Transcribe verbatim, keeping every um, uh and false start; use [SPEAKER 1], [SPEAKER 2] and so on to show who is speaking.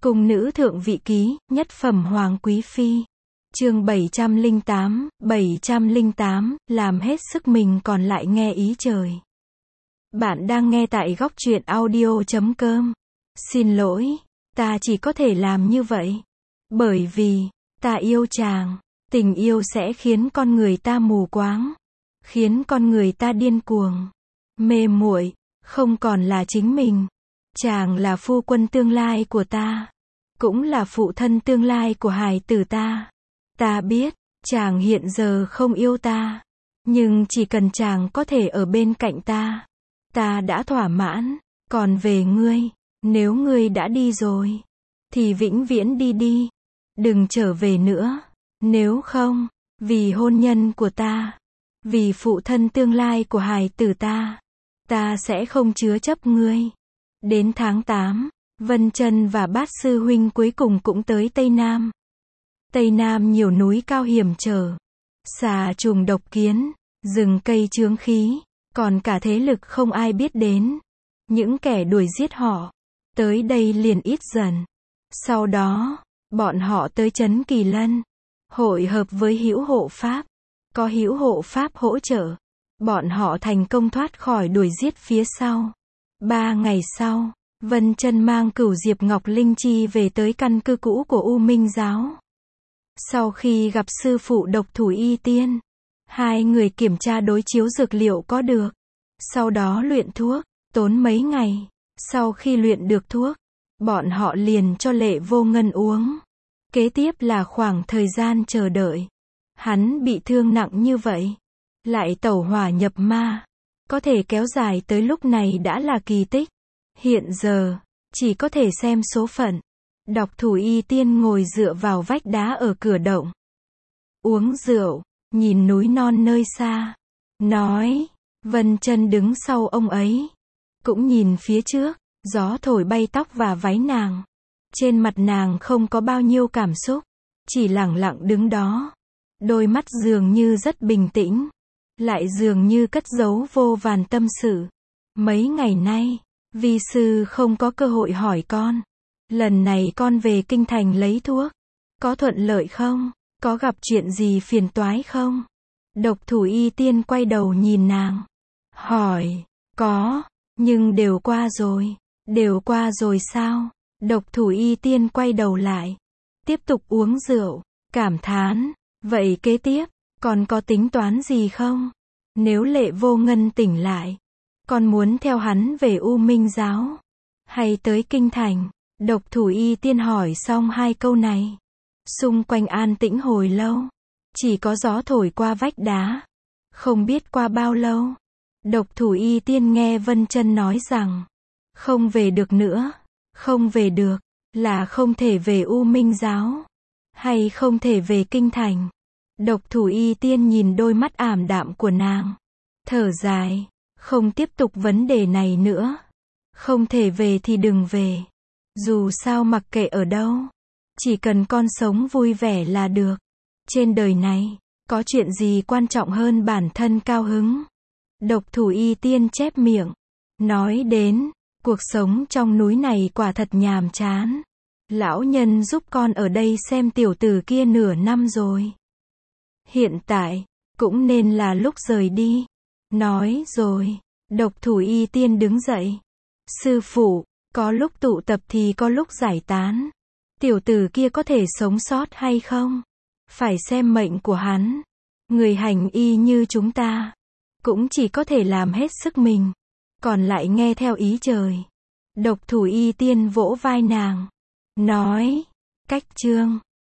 [SPEAKER 1] Cung nữ thượng vị ký, nhất phẩm hoàng quý phi. Chương bảy trăm lẻ tám, bảy trăm lẻ tám, làm hết sức mình còn lại nghe ý trời. Bạn đang nghe tại góc truyện audio chấm com. Xin lỗi, ta chỉ có thể làm như vậy. Bởi vì, ta yêu chàng. Tình yêu sẽ khiến con người ta mù quáng. Khiến con người ta điên cuồng. Mê muội, không còn là chính mình. Chàng là phu quân tương lai của ta. Cũng là phụ thân tương lai của hài tử ta. Ta biết, chàng hiện giờ không yêu ta. Nhưng chỉ cần chàng có thể ở bên cạnh ta. Ta đã thỏa mãn. Còn về ngươi, nếu ngươi đã đi rồi, thì vĩnh viễn đi đi. Đừng trở về nữa. Nếu không, vì hôn nhân của ta, vì phụ thân tương lai của hài tử ta, ta sẽ không chứa chấp ngươi. Đến tháng tám, Vân Chân và Bát Sư Huynh cuối cùng cũng tới Tây Nam. Tây Nam nhiều núi cao hiểm trở, xà trùng độc kiến, rừng cây chướng khí, còn cả thế lực không ai biết đến. Những kẻ đuổi giết họ, tới đây liền ít dần. Sau đó, bọn họ tới trấn Kỳ Lân, hội hợp với Hữu Hộ Pháp. Có Hữu Hộ Pháp hỗ trợ, bọn họ thành công thoát khỏi đuổi giết phía sau. Ba ngày sau, Vân Chân mang Cửu Diệp Ngọc Linh Chi về tới căn cứ cũ của U Minh Giáo. Sau khi gặp sư phụ Độc Thủ Y Tiên, hai người kiểm tra đối chiếu dược liệu có được. Sau đó luyện thuốc, tốn mấy ngày. Sau khi luyện được thuốc, bọn họ liền cho Lệ Vô Ngân uống. Kế tiếp là khoảng thời gian chờ đợi. Hắn bị thương nặng như vậy, lại tẩu hỏa nhập ma, có thể kéo dài tới lúc này đã là kỳ tích. Hiện giờ, chỉ có thể xem số phận. Độc Thủ Y Tiên ngồi dựa vào vách đá ở cửa động, uống rượu, nhìn núi non nơi xa, nói. Vân Chân đứng sau ông ấy, cũng nhìn phía trước, gió thổi bay tóc và váy nàng. Trên mặt nàng không có bao nhiêu cảm xúc, chỉ lẳng lặng đứng đó. Đôi mắt dường như rất bình tĩnh, lại dường như cất giấu vô vàn tâm sự. Mấy ngày nay, vi sư không có cơ hội hỏi con. Lần này con về kinh thành lấy thuốc, có thuận lợi không? Có gặp chuyện gì phiền toái không? Độc Thủ Y Tiên quay đầu nhìn nàng, hỏi. Có, nhưng đều qua rồi. Đều qua rồi sao? Độc Thủ Y Tiên quay đầu lại, tiếp tục uống rượu, cảm thán. Vậy kế tiếp, còn có tính toán gì không? Nếu Lệ Vô Ngân tỉnh lại, con muốn theo hắn về U Minh Giáo, hay tới kinh thành? Độc Thủ Y Tiên hỏi xong hai câu này, xung quanh an tĩnh hồi lâu, chỉ có gió thổi qua vách đá. Không biết qua bao lâu, Độc Thủ Y Tiên nghe Vân Chân nói rằng, không về được nữa. Không về được, là không thể về U Minh Giáo, hay không thể về kinh thành? Độc Thủ Y Tiên nhìn đôi mắt ảm đạm của nàng, thở dài, không tiếp tục vấn đề này nữa. Không thể về thì đừng về. Dù sao mặc kệ ở đâu, chỉ cần con sống vui vẻ là được. Trên đời này, có chuyện gì quan trọng hơn bản thân cao hứng? Độc Thủ Y Tiên chép miệng, nói đến, cuộc sống trong núi này quả thật nhàm chán. Lão nhân giúp con ở đây xem tiểu tử kia nửa năm rồi. Hiện tại, cũng nên là lúc rời đi. Nói rồi, Độc Thủ Y Tiên đứng dậy. Sư phụ, có lúc tụ tập thì có lúc giải tán. Tiểu tử kia có thể sống sót hay không? Phải xem mệnh của hắn. Người hành y như chúng ta, cũng chỉ có thể làm hết sức mình, còn lại nghe theo ý trời. Độc Thủ Y Tiên vỗ vai nàng, nói. Cách chương